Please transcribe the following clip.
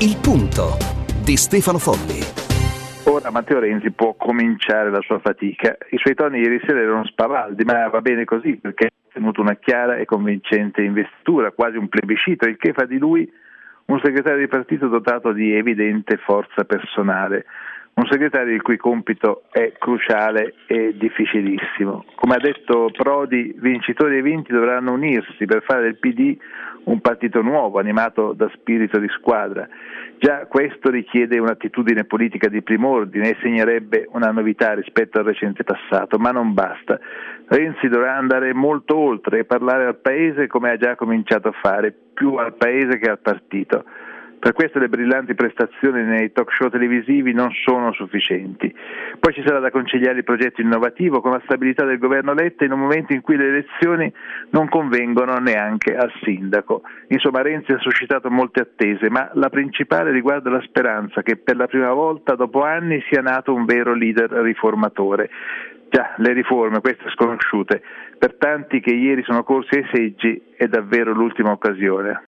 Il punto di Stefano Folli. Ora Matteo Renzi può cominciare la sua fatica. I suoi toni ieri sera erano spavaldi, ma va bene così perché ha tenuto una chiara e convincente investitura, quasi un plebiscito, il che fa di lui un segretario di partito dotato di evidente forza personale, un segretario il cui compito è cruciale e difficilissimo. Come ha detto Prodi, vincitori e vinti dovranno unirsi per fare del PD un partito nuovo, animato da spirito di squadra. Già questo richiede un'attitudine politica di primo ordine e segnerebbe una novità rispetto al recente passato, ma non basta. Renzi dovrà andare molto oltre e parlare al Paese come ha già cominciato a fare, più al Paese che al partito. Per questo le brillanti prestazioni nei talk show televisivi non sono sufficienti. Poi ci sarà da conciliare il progetto innovativo con la stabilità del governo Letta in un momento in cui le elezioni non convengono neanche al sindaco. Insomma, Renzi ha suscitato molte attese, ma la principale riguarda la speranza che per la prima volta dopo anni sia nato un vero leader riformatore. Già, le riforme, queste sconosciute, per tanti che ieri sono corsi ai seggi, è davvero l'ultima occasione.